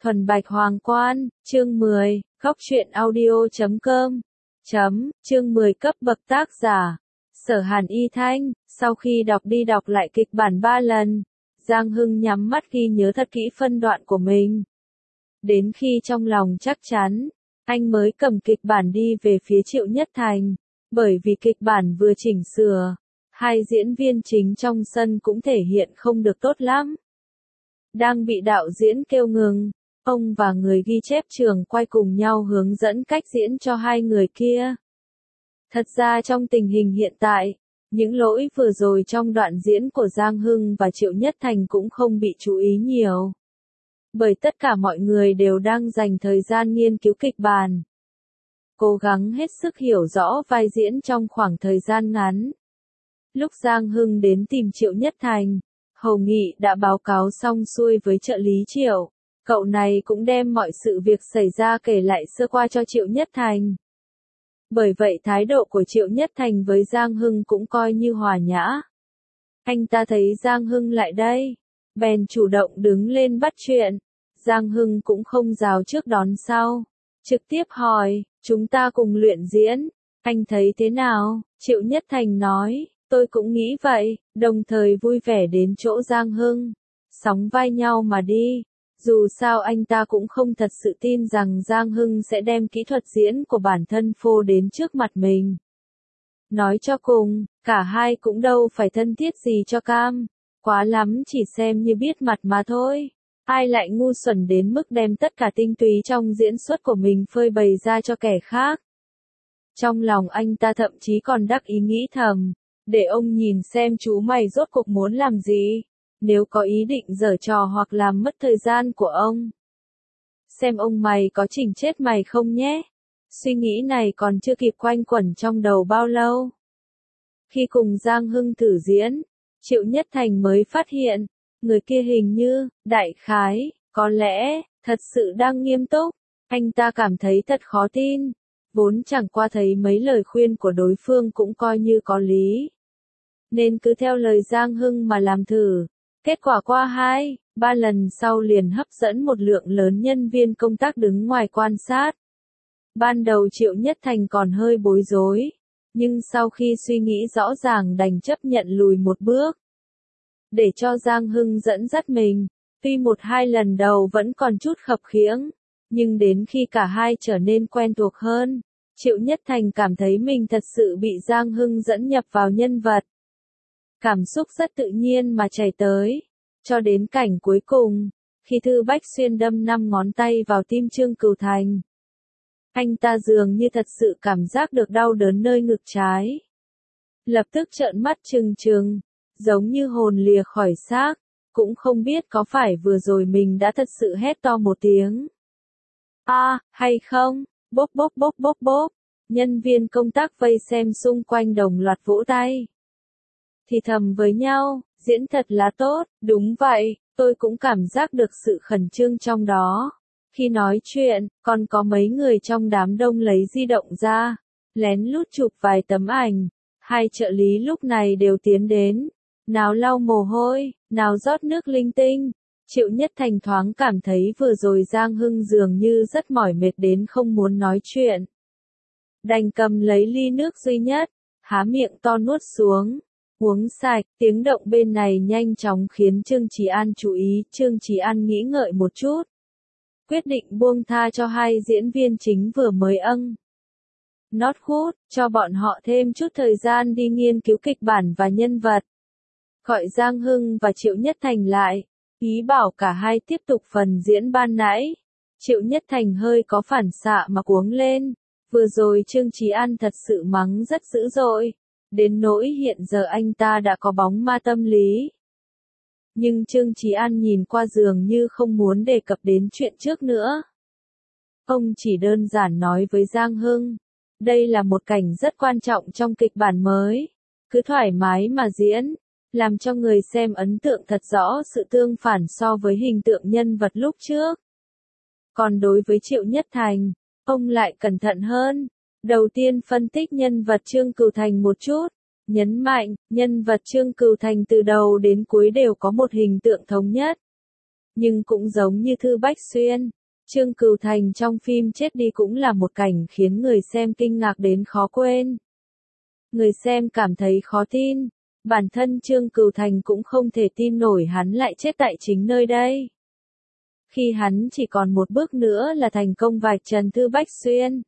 Thuần Bạch Hoàng Quan, chương 10, Góc truyện audio.com. Chương 10 cấp bậc tác giả. Sở Hàn Y Thanh, sau khi đọc đi đọc lại kịch bản 3 lần, Giang Hưng nhắm mắt ghi nhớ thật kỹ phân đoạn của mình. Đến khi trong lòng chắc chắn, anh mới cầm kịch bản đi về phía Triệu Nhất Thành, bởi vì kịch bản vừa chỉnh sửa, hai diễn viên chính trong sân cũng thể hiện không được tốt lắm. Đang bị đạo diễn kêu ngừng, ông và người ghi chép trường quay cùng nhau hướng dẫn cách diễn cho hai người kia. Thật ra trong tình hình hiện tại, những lỗi vừa rồi trong đoạn diễn của Giang Hưng và Triệu Nhất Thành cũng không bị chú ý nhiều. Bởi tất cả mọi người đều đang dành thời gian nghiên cứu kịch bản, cố gắng hết sức hiểu rõ vai diễn trong khoảng thời gian ngắn. Lúc Giang Hưng đến tìm Triệu Nhất Thành, Hầu Nghị đã báo cáo xong xuôi với trợ lý Triệu. Cậu này cũng đem mọi sự việc xảy ra kể lại sơ qua cho Triệu Nhất Thành. Bởi vậy thái độ của Triệu Nhất Thành với Giang Hưng cũng coi như hòa nhã. Anh ta thấy Giang Hưng lại đây, bèn chủ động đứng lên bắt chuyện. Giang Hưng cũng không rào trước đón sau, trực tiếp hỏi, chúng ta cùng luyện diễn, anh thấy thế nào? Triệu Nhất Thành nói, tôi cũng nghĩ vậy, đồng thời vui vẻ đến chỗ Giang Hưng, sóng vai nhau mà đi. Dù sao anh ta cũng không thật sự tin rằng Giang Hưng sẽ đem kỹ thuật diễn của bản thân phô đến trước mặt mình. Nói cho cùng, cả hai cũng đâu phải thân thiết gì cho cam, quá lắm chỉ xem như biết mặt mà thôi. Ai lại ngu xuẩn đến mức đem tất cả tinh túy trong diễn xuất của mình phơi bày ra cho kẻ khác. Trong lòng anh ta thậm chí còn đắc ý nghĩ thầm, để ông nhìn xem chú mày rốt cuộc muốn làm gì. Nếu có ý định giở trò hoặc làm mất thời gian của ông, xem ông mày có chỉnh chết mày không nhé. Suy nghĩ này còn chưa kịp quanh quẩn trong đầu bao lâu. Khi cùng Giang Hưng thử diễn, Triệu Nhất Thành mới phát hiện, người kia hình như, đại khái, có lẽ, thật sự đang nghiêm túc. Anh ta cảm thấy thật khó tin, vốn chẳng qua thấy mấy lời khuyên của đối phương cũng coi như có lý. Nên cứ theo lời Giang Hưng mà làm thử. Kết quả qua 2-3 lần sau liền hấp dẫn một lượng lớn nhân viên công tác đứng ngoài quan sát. Ban đầu Triệu Nhất Thành còn hơi bối rối, nhưng sau khi suy nghĩ rõ ràng đành chấp nhận lùi một bước. Để cho Giang Hưng dẫn dắt mình, tuy 1-2 lần đầu vẫn còn chút khập khiễng, nhưng đến khi cả hai trở nên quen thuộc hơn, Triệu Nhất Thành cảm thấy mình thật sự bị Giang Hưng dẫn nhập vào nhân vật. Cảm xúc rất tự nhiên mà chảy tới, cho đến cảnh cuối cùng, khi Thư Bách Xuyên đâm 5 ngón tay vào tim Trương Cửu Thành. Anh ta dường như thật sự cảm giác được đau đớn nơi ngực trái. Lập tức trợn mắt trừng trừng, giống như hồn lìa khỏi xác, cũng không biết có phải vừa rồi mình đã thật sự hét to một tiếng. Hay không, bốp bốp bốp bốp bốp, nhân viên công tác vây xem xung quanh đồng loạt vỗ tay. Thì thầm với nhau, diễn thật là tốt, đúng vậy, tôi cũng cảm giác được sự khẩn trương trong đó. Khi nói chuyện, còn có mấy người trong đám đông lấy di động ra, lén lút chụp vài tấm ảnh. Hai trợ lý lúc này đều tiến đến, nào lau mồ hôi, nào rót nước linh tinh. Triệu Nhất Thành thoáng cảm thấy vừa rồi Giang Hưng dường như rất mỏi mệt đến không muốn nói chuyện. Đành cầm lấy ly nước duy nhất, há miệng to nuốt xuống. Uống sạch, tiếng động bên này nhanh chóng khiến Trương Chí An chú ý. Trương Chí An nghĩ ngợi một chút, quyết định buông tha cho hai diễn viên chính vừa mới not good, cho bọn họ thêm chút thời gian đi nghiên cứu kịch bản và nhân vật. Gọi Giang Hưng và Triệu Nhất Thành lại, ý bảo cả hai tiếp tục phần diễn ban nãy. Triệu Nhất Thành hơi có phản xạ mà cuống lên, vừa rồi Trương Chí An thật sự mắng rất dữ dội. Đến nỗi hiện giờ anh ta đã có bóng ma tâm lý. Nhưng Trương Chí An nhìn qua dường như không muốn đề cập đến chuyện trước nữa. Ông chỉ đơn giản nói với Giang Hưng, đây là một cảnh rất quan trọng trong kịch bản mới. Cứ thoải mái mà diễn, làm cho người xem ấn tượng thật rõ sự tương phản so với hình tượng nhân vật lúc trước. Còn đối với Triệu Nhất Thành, ông lại cẩn thận hơn. Đầu tiên phân tích nhân vật Trương Cửu Thành một chút, nhấn mạnh, nhân vật Trương Cửu Thành từ đầu đến cuối đều có một hình tượng thống nhất. Nhưng cũng giống như Thư Bách Xuyên, Trương Cửu Thành trong phim chết đi cũng là một cảnh khiến người xem kinh ngạc đến khó quên. Người xem cảm thấy khó tin, bản thân Trương Cửu Thành cũng không thể tin nổi hắn lại chết tại chính nơi đây. Khi hắn chỉ còn một bước nữa là thành công vạch trần Thư Bách Xuyên.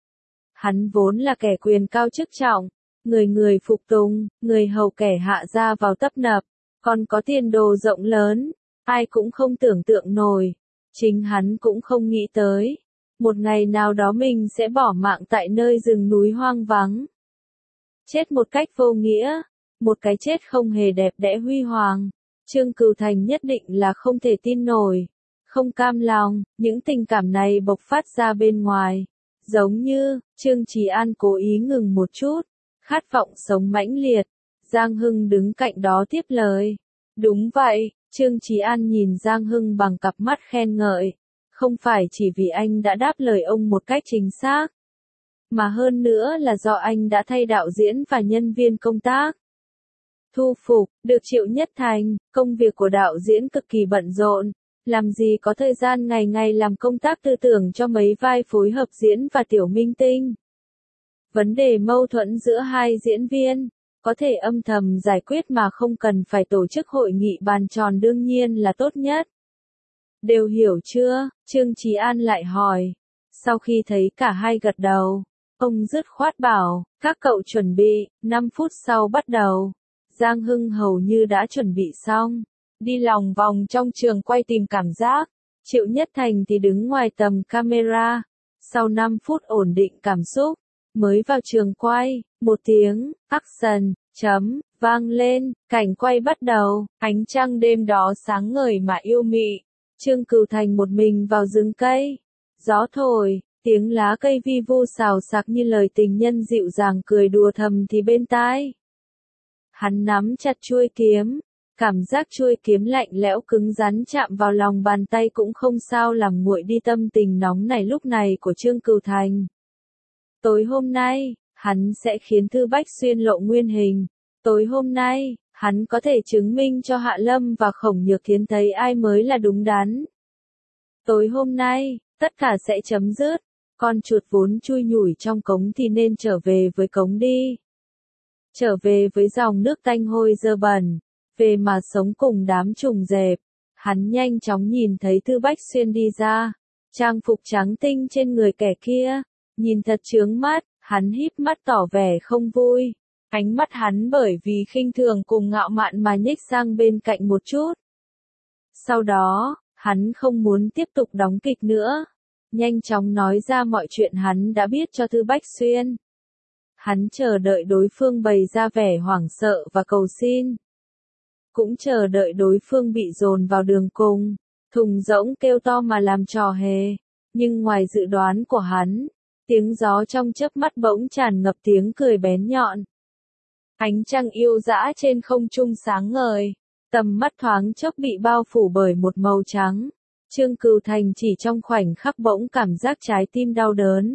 Hắn vốn là kẻ quyền cao chức trọng, người người phục tùng, người hầu kẻ hạ ra vào tấp nập, còn có tiền đồ rộng lớn, ai cũng không tưởng tượng nổi. Chính hắn cũng không nghĩ tới, một ngày nào đó mình sẽ bỏ mạng tại nơi rừng núi hoang vắng. Chết một cách vô nghĩa, một cái chết không hề đẹp đẽ huy hoàng. Trương Cửu Thành nhất định là không thể tin nổi, không cam lòng, những tình cảm này bộc phát ra bên ngoài. Giống như, Trương Chí An cố ý ngừng một chút, khát vọng sống mãnh liệt. Giang Hưng đứng cạnh đó tiếp lời. Đúng vậy, Trương Chí An nhìn Giang Hưng bằng cặp mắt khen ngợi. Không phải chỉ vì anh đã đáp lời ông một cách chính xác, mà hơn nữa là do anh đã thay đạo diễn và nhân viên công tác. Thu phục, được Triệu Nhất Thành, công việc của đạo diễn cực kỳ bận rộn, làm gì có thời gian ngày ngày làm công tác tư tưởng cho mấy vai phối hợp diễn và tiểu minh tinh. Vấn đề mâu thuẫn giữa hai diễn viên, có thể âm thầm giải quyết mà không cần phải tổ chức hội nghị bàn tròn đương nhiên là tốt nhất. Đều hiểu chưa? Trương Chí An lại hỏi. Sau khi thấy cả hai gật đầu, ông dứt khoát bảo, các cậu chuẩn bị, 5 phút sau bắt đầu. Giang Hưng hầu như đã chuẩn bị xong, đi lòng vòng trong trường quay tìm cảm giác. Triệu Nhất Thành thì đứng ngoài tầm camera. Sau 5 phút ổn định cảm xúc, mới vào trường quay, một tiếng, action, chấm, vang lên, cảnh quay bắt đầu, ánh trăng đêm đó sáng ngời mà yêu mị. Trương Cửu Thành một mình vào rừng cây, gió thổi, tiếng lá cây vi vu xào xạc như lời tình nhân dịu dàng cười đùa thầm thì bên tai. Hắn nắm chặt chuôi kiếm, cảm giác chuôi kiếm lạnh lẽo cứng rắn chạm vào lòng bàn tay cũng không sao làm nguội đi tâm tình nóng này lúc này của Trương Cửu Thành. Tối hôm nay, hắn sẽ khiến Thư Bách Xuyên lộ nguyên hình. Tối hôm nay, hắn có thể chứng minh cho Hạ Lâm và Khổng Nhược Thiến thấy ai mới là đúng đắn. Tối hôm nay, tất cả sẽ chấm dứt. Con chuột vốn chui nhủi trong cống thì nên trở về với cống đi. Trở về với dòng nước tanh hôi dơ bẩn. Về mà sống cùng đám trùng dẹp. Hắn nhanh chóng nhìn thấy Thư Bách Xuyên đi ra. Trang phục trắng tinh trên người kẻ kia. Nhìn thật chướng mắt, hắn híp mắt tỏ vẻ không vui. Ánh mắt hắn bởi vì khinh thường cùng ngạo mạn mà nhích sang bên cạnh một chút. Sau đó, hắn không muốn tiếp tục đóng kịch nữa. Nhanh chóng nói ra mọi chuyện hắn đã biết cho Thư Bách Xuyên. Hắn chờ đợi đối phương bày ra vẻ hoảng sợ và cầu xin. Cũng chờ đợi đối phương bị dồn vào đường cùng, thùng rỗng kêu to mà làm trò hề. Nhưng ngoài dự đoán của hắn, tiếng gió trong chớp mắt bỗng tràn ngập tiếng cười bén nhọn. Ánh trăng yêu dã trên không trung sáng ngời, tầm mắt thoáng chốc bị bao phủ bởi một màu trắng. Trương Cửu Thành chỉ trong khoảnh khắc bỗng cảm giác trái tim đau đớn.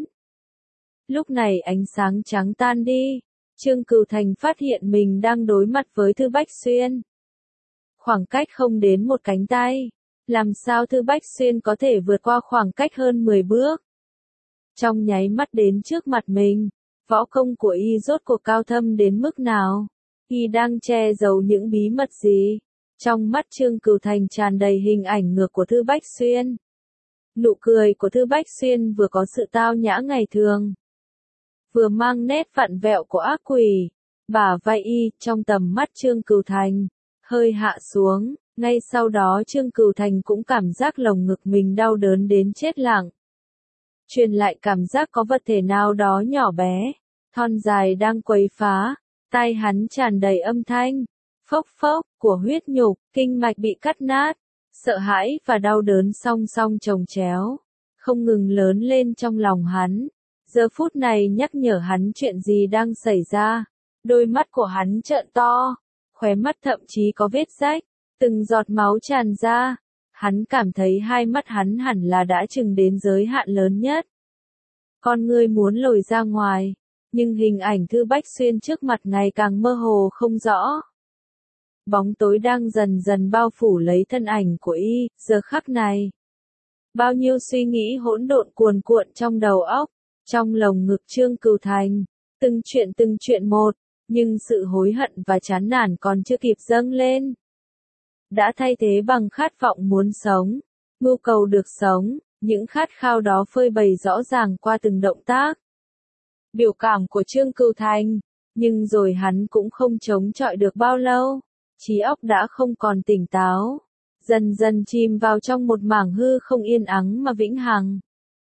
Lúc này ánh sáng trắng tan đi, Trương Cửu Thành phát hiện mình đang đối mặt với Thư Bách Xuyên. Khoảng cách không đến một cánh tay, làm sao Thư Bách Xuyên có thể vượt qua khoảng cách hơn 10 bước. Trong nháy mắt đến trước mặt mình, võ công của y rốt cuộc cao thâm đến mức nào? Y đang che giấu những bí mật gì? Trong mắt Trương Cửu Thành tràn đầy hình ảnh ngược của Thư Bách Xuyên. Nụ cười của Thư Bách Xuyên vừa có sự tao nhã ngày thường, vừa mang nét vặn vẹo của ác quỷ. Bả vai y trong tầm mắt Trương Cửu Thành hơi hạ xuống, ngay sau đó Trương Cửu Thành cũng cảm giác lồng ngực mình đau đớn đến chết lặng. Truyền lại cảm giác có vật thể nào đó nhỏ bé, thon dài đang quấy phá, tai hắn tràn đầy âm thanh, phốc phốc, của huyết nhục, kinh mạch bị cắt nát, sợ hãi và đau đớn song song chồng chéo, không ngừng lớn lên trong lòng hắn. Giờ phút này nhắc nhở hắn chuyện gì đang xảy ra, đôi mắt của hắn trợn to, khóe mắt thậm chí có vết rách, từng giọt máu tràn ra. Hắn cảm thấy hai mắt hắn hẳn là đã chừng đến giới hạn lớn nhất. Con ngươi muốn lồi ra ngoài, nhưng hình ảnh Thư Bách Xuyên trước mặt ngày càng mơ hồ không rõ. Bóng tối đang dần dần bao phủ lấy thân ảnh của y, giờ khắc này. Bao nhiêu suy nghĩ hỗn độn cuồn cuộn trong đầu óc, trong lồng ngực Trương Cửu Thành, từng chuyện một, nhưng sự hối hận và chán nản còn chưa kịp dâng lên. Đã thay thế bằng khát vọng muốn sống, mưu cầu được sống, những khát khao đó phơi bày rõ ràng qua từng động tác. Biểu cảm của Trương Cửu Thành, nhưng rồi hắn cũng không chống chọi được bao lâu, trí óc đã không còn tỉnh táo, dần dần chìm vào trong một mảng hư không yên ắng mà vĩnh hằng.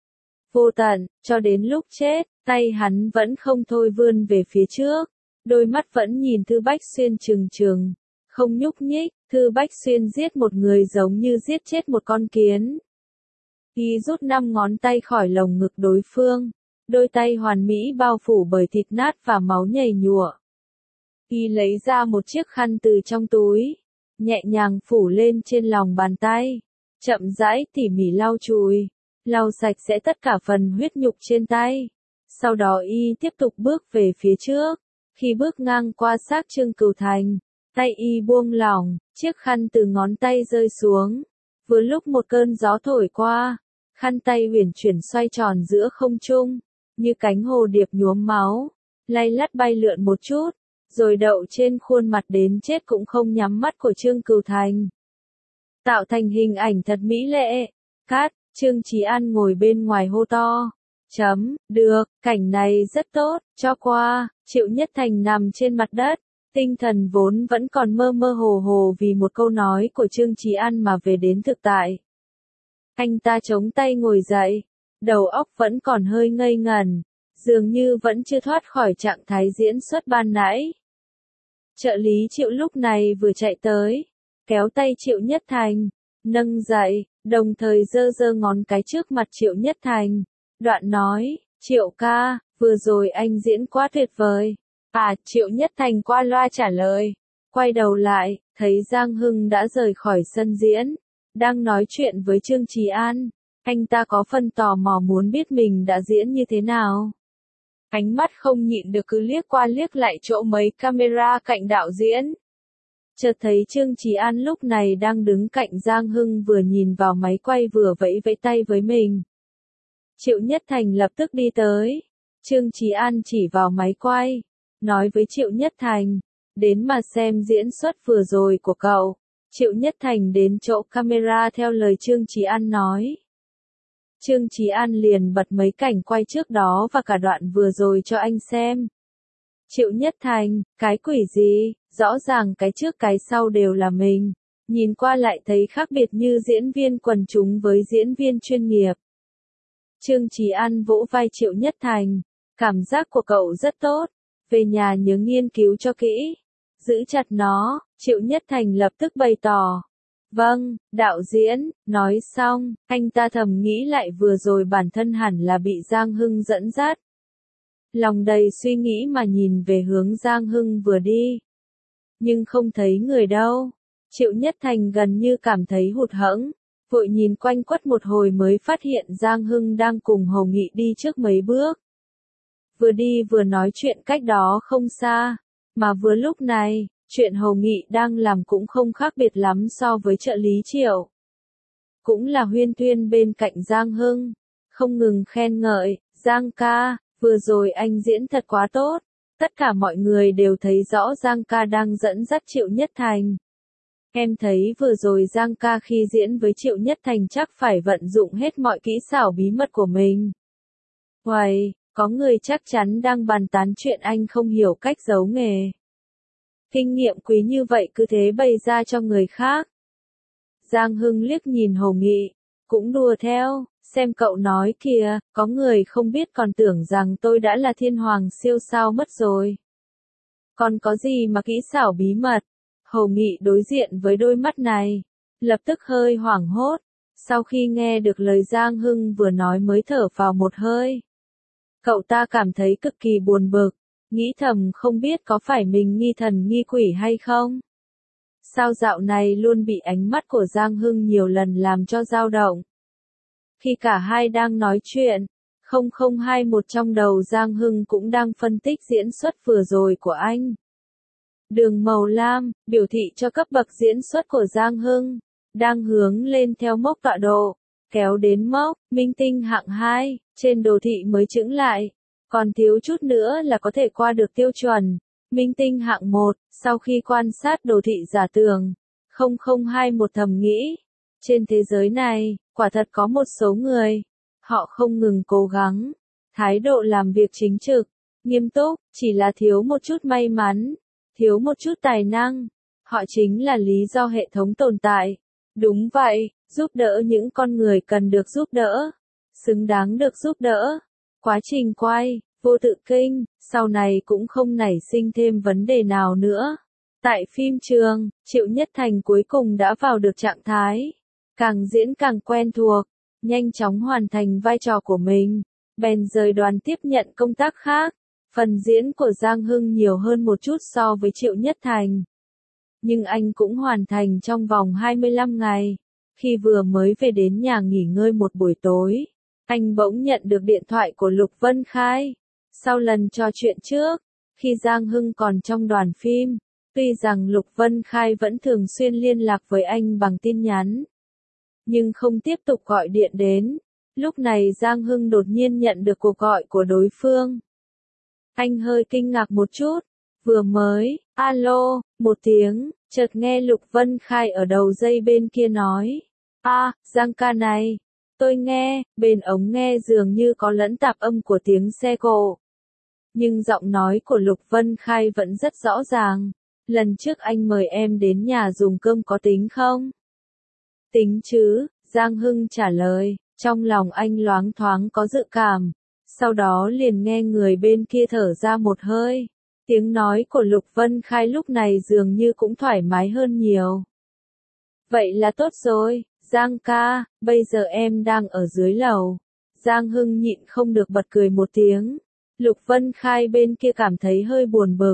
Vô tận, cho đến lúc chết, tay hắn vẫn không thôi vươn về phía trước, đôi mắt vẫn nhìn Thư Bách Xuyên trừng trừng, không nhúc nhích. Thư Bách Xuyên giết một người giống như giết chết một con kiến. Y rút 5 ngón tay khỏi lồng ngực đối phương, đôi tay hoàn mỹ bao phủ bởi thịt nát và máu nhầy nhụa. Y lấy ra một chiếc khăn từ trong túi, nhẹ nhàng phủ lên trên lòng bàn tay, chậm rãi tỉ mỉ lau chùi, lau sạch sẽ tất cả phần huyết nhục trên tay. Sau đó y tiếp tục bước về phía trước, khi bước ngang qua xác Trương Cửu Thành, tay y buông lỏng, chiếc khăn từ ngón tay rơi xuống. Vừa lúc một cơn gió thổi qua, khăn tay uyển chuyển xoay tròn giữa không trung, như cánh hồ điệp nhuốm máu, lay lắt bay lượn một chút, rồi đậu trên khuôn mặt đến chết cũng không nhắm mắt của Trương Cửu Thành. Tạo thành hình ảnh thật mỹ lệ. Cát, Trương Chí An ngồi bên ngoài hô to. Được, cảnh này rất tốt, cho qua. Triệu Nhất Thành nằm trên mặt đất, tinh thần vốn vẫn còn mơ mơ hồ hồ vì một câu nói của Trương Chí An mà về đến thực tại. Anh ta chống tay ngồi dậy, đầu óc vẫn còn hơi ngây ngẩn, dường như vẫn chưa thoát khỏi trạng thái diễn xuất ban nãy. Trợ lý Triệu lúc này vừa chạy tới, kéo tay Triệu Nhất Thành, nâng dậy, đồng thời giơ giơ ngón cái trước mặt Triệu Nhất Thành, đoạn nói, Triệu ca, vừa rồi anh diễn quá tuyệt vời. Triệu Nhất Thành qua loa trả lời, quay đầu lại, thấy Giang Hưng đã rời khỏi sân diễn, đang nói chuyện với Trương Chí An, anh ta có phần tò mò muốn biết mình đã diễn như thế nào. Ánh mắt không nhịn được cứ liếc qua liếc lại chỗ mấy camera cạnh đạo diễn. Chợt thấy Trương Chí An lúc này đang đứng cạnh Giang Hưng vừa nhìn vào máy quay vừa vẫy vẫy tay với mình. Triệu Nhất Thành lập tức đi tới. Trương Chí An chỉ vào máy quay, nói với Triệu Nhất Thành, đến mà xem diễn xuất vừa rồi của cậu. Triệu Nhất Thành đến chỗ camera theo lời Trương Chí An nói. Trương Chí An liền bật mấy cảnh quay trước đó và cả đoạn vừa rồi cho anh xem. Triệu Nhất Thành, cái quỷ gì, rõ ràng cái trước cái sau đều là mình, nhìn qua lại thấy khác biệt như diễn viên quần chúng với diễn viên chuyên nghiệp. Trương Chí An vỗ vai Triệu Nhất Thành, cảm giác của cậu rất tốt, về nhà nhớ nghiên cứu cho kỹ, giữ chặt nó. Triệu Nhất Thành lập tức bày tỏ. Vâng, đạo diễn. Nói xong, anh ta thầm nghĩ lại vừa rồi bản thân hẳn là bị Giang Hưng dẫn dắt. Lòng đầy suy nghĩ mà nhìn về hướng Giang Hưng vừa đi. Nhưng không thấy người đâu. Triệu Nhất Thành gần như cảm thấy hụt hẫng, vội nhìn quanh quất một hồi mới phát hiện Giang Hưng đang cùng Hồ Nghị đi trước mấy bước. Vừa đi vừa nói chuyện cách đó không xa, mà vừa lúc này, chuyện Hồ Nghị đang làm cũng không khác biệt lắm so với trợ lý Triệu. Cũng là Huyên Thuyên bên cạnh Giang Hưng, không ngừng khen ngợi, Giang ca, vừa rồi anh diễn thật quá tốt, tất cả mọi người đều thấy rõ Giang ca đang dẫn dắt Triệu Nhất Thành. Em thấy vừa rồi Giang ca khi diễn với Triệu Nhất Thành chắc phải vận dụng hết mọi kỹ xảo bí mật của mình. Uầy, có người chắc chắn đang bàn tán chuyện anh không hiểu cách giấu nghề. Kinh nghiệm quý như vậy cứ thế bày ra cho người khác. Giang Hưng liếc nhìn Hồ Nghị, cũng đùa theo, xem cậu nói kìa, có người không biết còn tưởng rằng tôi đã là thiên hoàng siêu sao mất rồi. Còn có gì mà kỹ xảo bí mật? Hồ Nghị đối diện với đôi mắt này, lập tức hơi hoảng hốt, sau khi nghe được lời Giang Hưng vừa nói mới thở vào một hơi. Cậu ta cảm thấy cực kỳ buồn bực, nghĩ thầm không biết có phải mình nghi thần nghi quỷ hay không. Sao dạo này luôn bị ánh mắt của Giang Hưng nhiều lần làm cho dao động. Khi cả hai đang nói chuyện, 0021 trong đầu Giang Hưng cũng đang phân tích diễn xuất vừa rồi của anh. Đường màu lam, biểu thị cho cấp bậc diễn xuất của Giang Hưng, đang hướng lên theo mốc tọa độ, kéo đến mốc, minh tinh hạng 2, trên đồ thị mới chững lại, còn thiếu chút nữa là có thể qua được tiêu chuẩn, minh tinh hạng 1, sau khi quan sát đồ thị giả tưởng, 0021 thầm nghĩ, trên thế giới này, quả thật có một số người, họ không ngừng cố gắng, thái độ làm việc chính trực, nghiêm túc, chỉ là thiếu một chút may mắn, thiếu một chút tài năng, họ chính là lý do hệ thống tồn tại. Đúng vậy, giúp đỡ những con người cần được giúp đỡ, xứng đáng được giúp đỡ. Quá trình quay, vô tự kinh, sau này cũng không nảy sinh thêm vấn đề nào nữa. Tại phim trường, Triệu Nhất Thành cuối cùng đã vào được trạng thái, càng diễn càng quen thuộc, nhanh chóng hoàn thành vai trò của mình, bèn rời đoàn tiếp nhận công tác khác. Phần diễn của Giang Hưng nhiều hơn một chút so với Triệu Nhất Thành. Nhưng anh cũng hoàn thành trong vòng 25 ngày. Khi vừa mới về đến nhà nghỉ ngơi một buổi tối, anh bỗng nhận được điện thoại của Lục Vân Khai. Sau lần trò chuyện trước, khi Giang Hưng còn trong đoàn phim, tuy rằng Lục Vân Khai vẫn thường xuyên liên lạc với anh bằng tin nhắn, nhưng không tiếp tục gọi điện đến. Lúc này Giang Hưng đột nhiên nhận được cuộc gọi của đối phương. Anh hơi kinh ngạc một chút, vừa mới, alo, một tiếng, chợt nghe Lục Vân Khai ở đầu dây bên kia nói. Giang ca này, tôi nghe, bên ống nghe dường như có lẫn tạp âm của tiếng xe cộ. Nhưng giọng nói của Lục Vân Khai vẫn rất rõ ràng. Lần trước anh mời em đến nhà dùng cơm có tính không? Tính chứ, Giang Hưng trả lời, trong lòng anh loáng thoáng có dự cảm. Sau đó liền nghe người bên kia thở ra một hơi. Tiếng nói của Lục Vân Khai lúc này dường như cũng thoải mái hơn nhiều. Vậy là tốt rồi, Giang ca, bây giờ em đang ở dưới lầu. Giang Hưng nhịn không được bật cười một tiếng. Lục Vân Khai bên kia cảm thấy hơi buồn bực.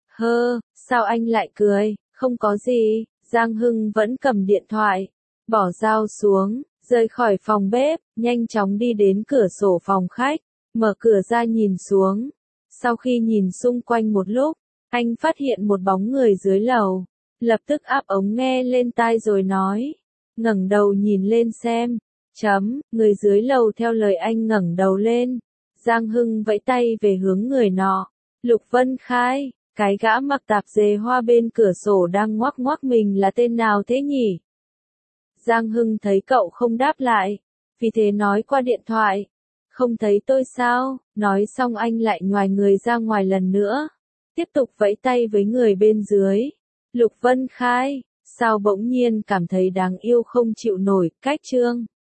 Sao anh lại cười, không có gì. Giang Hưng vẫn cầm điện thoại, bỏ dao xuống, rời khỏi phòng bếp, nhanh chóng đi đến cửa sổ phòng khách. Mở cửa ra nhìn xuống. Sau khi nhìn xung quanh một lúc, anh phát hiện một bóng người dưới lầu. Lập tức áp ống nghe lên tai rồi nói. Ngẩng đầu nhìn lên xem. Người dưới lầu theo lời anh ngẩng đầu lên. Giang Hưng vẫy tay về hướng người nọ. Lục Vân Khai, cái gã mặc tạp dề hoa bên cửa sổ đang ngoắc ngoắc mình là tên nào thế nhỉ? Giang Hưng thấy cậu không đáp lại. Vì thế nói qua điện thoại. Không thấy tôi sao? Nói xong anh lại nhoài người ra ngoài lần nữa. Tiếp tục vẫy tay với người bên dưới. Lục Vân Khai, sao bỗng nhiên cảm thấy đáng yêu không chịu nổi, cách chương.